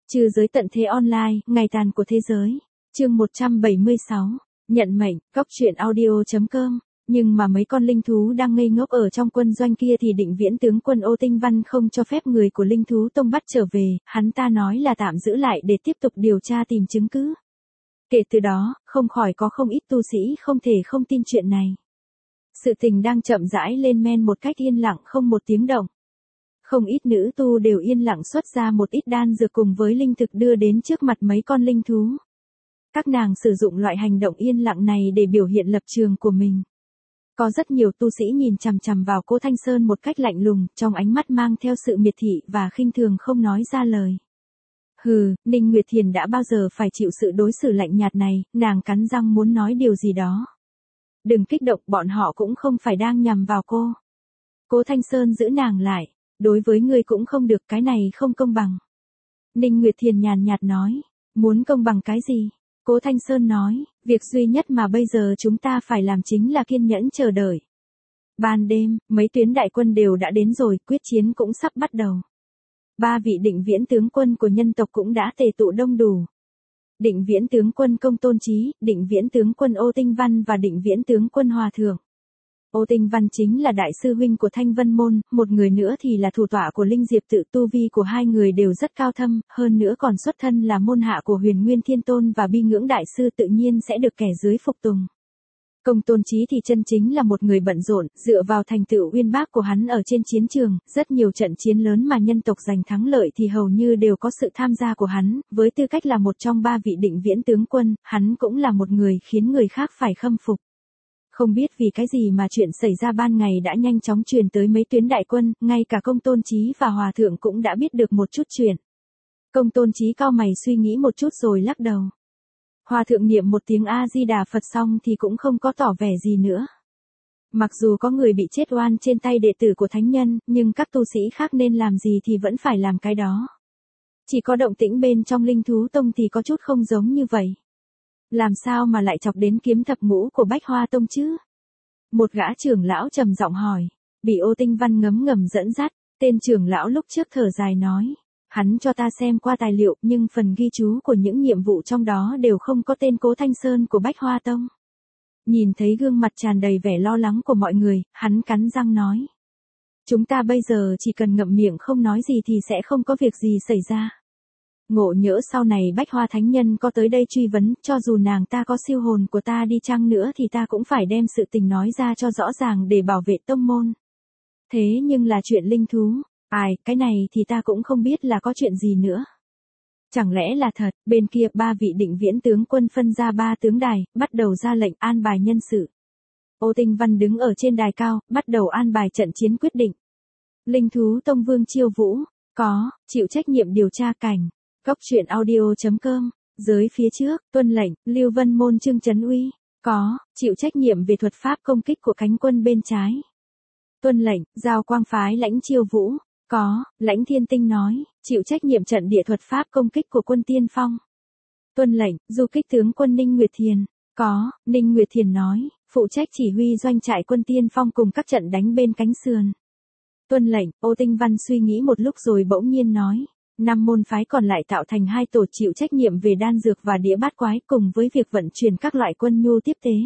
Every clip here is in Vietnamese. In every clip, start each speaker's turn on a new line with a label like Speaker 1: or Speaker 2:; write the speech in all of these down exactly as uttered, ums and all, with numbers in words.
Speaker 1: Trừ giới tận thế online, ngày tàn của thế giới. Chương một trăm bảy mươi sáu. Nhận mệnh, cóc truyện audio chấm com. Nhưng mà mấy con linh thú đang ngây ngốc ở trong quân doanh kia thì Định Viễn tướng quân Ô Tinh Văn không cho phép người của linh thú tông bắt trở về, hắn ta nói là tạm giữ lại để tiếp tục điều tra tìm chứng cứ. Kể từ đó, không khỏi có không ít tu sĩ không thể không tin chuyện này. Sự tình đang chậm rãi lên men một cách yên lặng không một tiếng động. Không ít nữ tu đều yên lặng xuất ra một ít đan dược cùng với linh thực đưa đến trước mặt mấy con linh thú. Các nàng sử dụng loại hành động yên lặng này để biểu hiện lập trường của mình. Có rất nhiều tu sĩ nhìn chằm chằm vào Cố Thanh Sơn một cách lạnh lùng, trong ánh mắt mang theo sự miệt thị và khinh thường không nói ra lời. Hừ, Ninh Nguyệt Thiền đã bao giờ phải chịu sự đối xử lạnh nhạt này, nàng cắn răng muốn nói điều gì đó. Đừng kích động, bọn họ cũng không phải đang nhằm vào cô. Cố Thanh Sơn giữ nàng lại, đối với ngươi cũng không được, cái này không công bằng. Ninh Nguyệt Thiền nhàn nhạt nói, muốn công bằng cái gì? Cố Thanh Sơn nói, việc duy nhất mà bây giờ chúng ta phải làm chính là kiên nhẫn chờ đợi. Ban đêm, mấy tuyến đại quân đều đã đến rồi, quyết chiến cũng sắp bắt đầu. Ba vị Định Viễn tướng quân của nhân tộc cũng đã tề tụ đông đủ. Định Viễn tướng quân Công Tôn Chí, Định Viễn tướng quân Ô Tinh Văn và Định Viễn tướng quân Hòa Thượng. Ô Tinh Văn chính là đại sư huynh của Thanh Vân Môn, một người nữa thì là thủ tọa của Linh Diệp Tự, tu vi của hai người đều rất cao thâm, hơn nữa còn xuất thân là môn hạ của Huyền Nguyên Thiên Tôn và Bi Ngưỡng Đại Sư, tự nhiên sẽ được kẻ dưới phục tùng. Công Tôn Chí thì chân chính là một người bận rộn, dựa vào thành tựu uyên bác của hắn ở trên chiến trường, rất nhiều trận chiến lớn mà nhân tộc giành thắng lợi thì hầu như đều có sự tham gia của hắn, với tư cách là một trong ba vị Định Viễn tướng quân, hắn cũng là một người khiến người khác phải khâm phục. Không biết vì cái gì mà chuyện xảy ra ban ngày đã nhanh chóng truyền tới mấy tuyến đại quân, ngay cả Công Tôn Chí và Hòa Thượng cũng đã biết được một chút chuyện. Công Tôn Chí cau mày suy nghĩ một chút rồi lắc đầu. Hòa Thượng niệm một tiếng A-di-đà Phật xong thì cũng không có tỏ vẻ gì nữa. Mặc dù có người bị chết oan trên tay đệ tử của thánh nhân, nhưng các tu sĩ khác nên làm gì thì vẫn phải làm cái đó. Chỉ có động tĩnh bên trong Linh Thú Tông thì có chút không giống như vậy. Làm sao mà lại chọc đến kiếm thập ngũ của Bách Hoa Tông chứ? Một gã trưởng lão trầm giọng hỏi. Bị Ô Tinh Văn ngấm ngầm dẫn dắt, tên trưởng lão lúc trước thở dài nói. Hắn cho ta xem qua tài liệu nhưng phần ghi chú của những nhiệm vụ trong đó đều không có tên Cố Thanh Sơn của Bách Hoa Tông. Nhìn thấy gương mặt tràn đầy vẻ lo lắng của mọi người, hắn cắn răng nói. Chúng ta bây giờ chỉ cần ngậm miệng không nói gì thì sẽ không có việc gì xảy ra. Ngộ nhỡ sau này Bách Hoa Thánh Nhân có tới đây truy vấn, cho dù nàng ta có siêu hồn của ta đi chăng nữa thì ta cũng phải đem sự tình nói ra cho rõ ràng để bảo vệ tông môn. Thế nhưng là chuyện linh thú, ai, cái này thì ta cũng không biết là có chuyện gì nữa. Chẳng lẽ là thật, bên kia ba vị Định Viễn tướng quân phân ra ba tướng đài, bắt đầu ra lệnh an bài nhân sự. Ô Tinh Văn đứng ở trên đài cao, bắt đầu an bài trận chiến quyết định. Linh thú Tông Vương Chiêu Vũ, có, chịu trách nhiệm điều tra cảnh. Cóc truyện audio chấm com, giới phía trước, tuân lệnh, Lưu Vân Môn Trương Trấn Uy, có, chịu trách nhiệm về thuật pháp công kích của cánh quân bên trái. Tuân lệnh, Giao Quang Phái Lãnh Chiêu Vũ, có, Lãnh Thiên Tinh nói, chịu trách nhiệm trận địa thuật pháp công kích của quân Tiên Phong. Tuân lệnh, Du Kích tướng quân Ninh Nguyệt Thiền, có, Ninh Nguyệt Thiền nói, phụ trách chỉ huy doanh trại quân Tiên Phong cùng các trận đánh bên cánh sườn. Tuân lệnh, Ô Tinh Văn suy nghĩ một lúc rồi bỗng nhiên nói. Năm môn phái còn lại tạo thành hai tổ chịu trách nhiệm về đan dược và đĩa bát quái cùng với việc vận chuyển các loại quân nhu tiếp tế.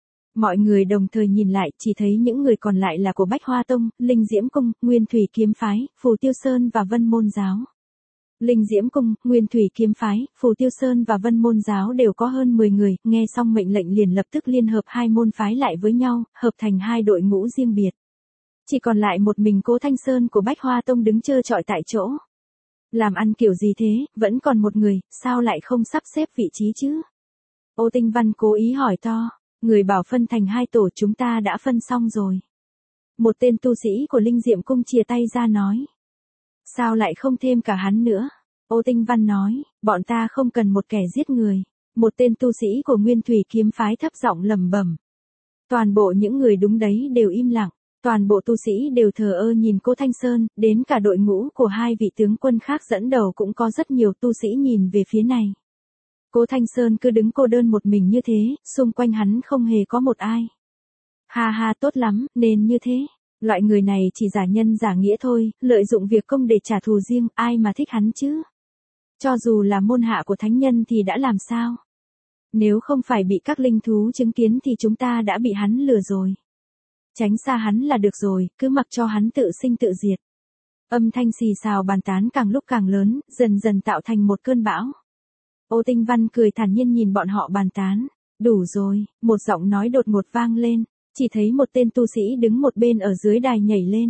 Speaker 1: Mọi người đồng thời nhìn lại chỉ thấy những người còn lại là của Bách Hoa Tông, Linh Diễm Cung, Nguyên Thủy Kiếm Phái, Phù Tiêu Sơn và Vân Môn Giáo. Linh Diễm Cung, Nguyên Thủy Kiếm Phái, Phù Tiêu Sơn và Vân Môn Giáo đều có hơn mười người, nghe xong mệnh lệnh liền lập tức liên hợp hai môn phái lại với nhau, hợp thành hai đội ngũ riêng biệt. Chỉ còn lại một mình Cố Thanh Sơn của Bách Hoa Tông đứng trơ trọi tại chỗ. Làm ăn kiểu gì thế, vẫn còn một người, sao lại không sắp xếp vị trí chứ? Ô Tinh Văn cố ý hỏi to, người bảo phân thành hai tổ chúng ta đã phân xong rồi. Một tên tu sĩ của Linh Diệm Cung chìa tay ra nói. Sao lại không thêm cả hắn nữa? Ô Tinh Văn nói, bọn ta không cần một kẻ giết người. Một tên tu sĩ của Nguyên Thủy Kiếm Phái thấp giọng lẩm bẩm. Toàn bộ những người đúng đấy đều im lặng. Toàn bộ tu sĩ đều thờ ơ nhìn Cố Thanh Sơn, đến cả đội ngũ của hai vị tướng quân khác dẫn đầu cũng có rất nhiều tu sĩ nhìn về phía này. Cố Thanh Sơn cứ đứng cô đơn một mình như thế, xung quanh hắn không hề có một ai. Ha ha, tốt lắm, nên như thế. Loại người này chỉ giả nhân giả nghĩa thôi, lợi dụng việc công để trả thù riêng, ai mà thích hắn chứ. Cho dù là môn hạ của thánh nhân thì đã làm sao? Nếu không phải bị các linh thú chứng kiến thì chúng ta đã bị hắn lừa rồi. Tránh xa hắn là được rồi, cứ mặc cho hắn tự sinh tự diệt. Âm thanh xì xào bàn tán càng lúc càng lớn, dần dần tạo thành một cơn bão. Ô Tinh Văn cười thản nhiên nhìn bọn họ bàn tán. Đủ rồi, một giọng nói đột ngột vang lên, chỉ thấy một tên tu sĩ đứng một bên ở dưới đài nhảy lên.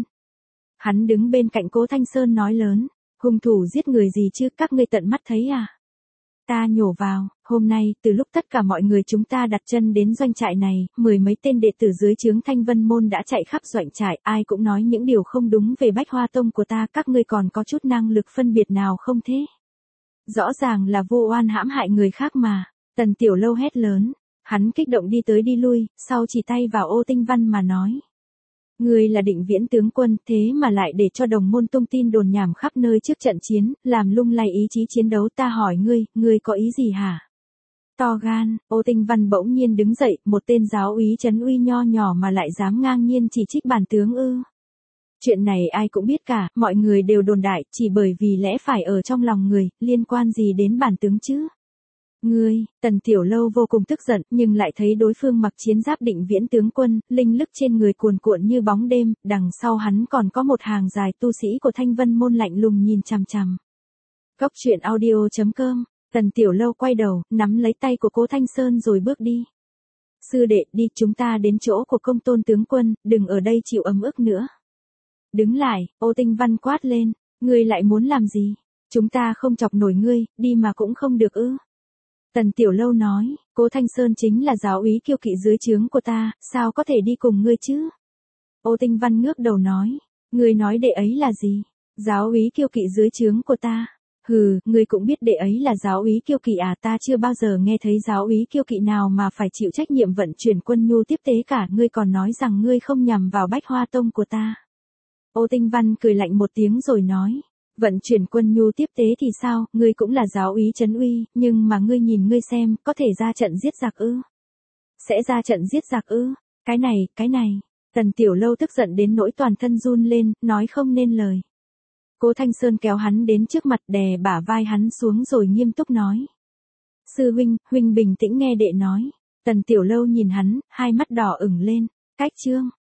Speaker 1: Hắn đứng bên cạnh Cố Thanh Sơn nói lớn, hung thủ giết người gì chứ, các ngươi tận mắt thấy à? Ta nhổ vào, hôm nay, từ lúc tất cả mọi người chúng ta đặt chân đến doanh trại này, mười mấy tên đệ tử dưới trướng Thanh Vân Môn đã chạy khắp doanh trại, ai cũng nói những điều không đúng về Bách Hoa Tông của ta, các ngươi còn có chút năng lực phân biệt nào không thế? Rõ ràng là vô oan hãm hại người khác mà. Tần Tiểu Lâu hét lớn, hắn kích động đi tới đi lui, sau chỉ tay vào Ô Tinh Văn mà nói. Ngươi là Định Viễn tướng quân, thế mà lại để cho đồng môn tung tin đồn nhảm khắp nơi trước trận chiến, làm lung lay ý chí chiến đấu, ta hỏi ngươi, ngươi có ý gì hả? To gan, Ô Tinh Văn bỗng nhiên đứng dậy, một tên giáo úy trấn uy nho nhỏ mà lại dám ngang nhiên chỉ trích bản tướng ư? Chuyện này ai cũng biết cả, mọi người đều đồn đại, chỉ bởi vì lẽ phải ở trong lòng người, liên quan gì đến bản tướng chứ? Ngươi, Tần Tiểu Lâu vô cùng tức giận, nhưng lại thấy đối phương mặc chiến giáp Định Viễn tướng quân, linh lực trên người cuồn cuộn như bóng đêm, đằng sau hắn còn có một hàng dài tu sĩ của Thanh Vân Môn lạnh lùng nhìn chằm chằm. Cốc truyện audio chấm com, Tần Tiểu Lâu quay đầu, nắm lấy tay của Cố Thanh Sơn rồi bước đi. Sư đệ, đi, chúng ta đến chỗ của Công Tôn tướng quân, đừng ở đây chịu ấm ức nữa. Đứng lại, Ô Tinh Văn quát lên, ngươi lại muốn làm gì? Chúng ta không chọc nổi ngươi, đi mà cũng không được ư? Tần Tiểu Lâu nói, Cố Thanh Sơn chính là giáo úy kiêu kỵ dưới trướng của ta, sao có thể đi cùng ngươi chứ? Ô Tinh Văn ngước đầu nói, ngươi nói đệ ấy là gì? Giáo úy kiêu kỵ dưới trướng của ta? Hừ, ngươi cũng biết đệ ấy là giáo úy kiêu kỵ à, ta chưa bao giờ nghe thấy giáo úy kiêu kỵ nào mà phải chịu trách nhiệm vận chuyển quân nhu tiếp tế cả, ngươi còn nói rằng ngươi không nhằm vào Bách Hoa Tông của ta. Ô Tinh Văn cười lạnh một tiếng rồi nói, vận chuyển quân nhu tiếp tế thì sao, ngươi cũng là giáo úy trấn uy, nhưng mà ngươi nhìn ngươi xem, có thể ra trận giết giặc ư? Sẽ ra trận giết giặc ư? Cái này, cái này. Tần Tiểu Lâu tức giận đến nỗi toàn thân run lên, nói không nên lời. Cố Thanh Sơn kéo hắn đến trước mặt, đè bả vai hắn xuống rồi nghiêm túc nói. Sư huynh, huynh bình tĩnh nghe đệ nói. Tần Tiểu Lâu nhìn hắn, hai mắt đỏ ửng lên. Cách chương.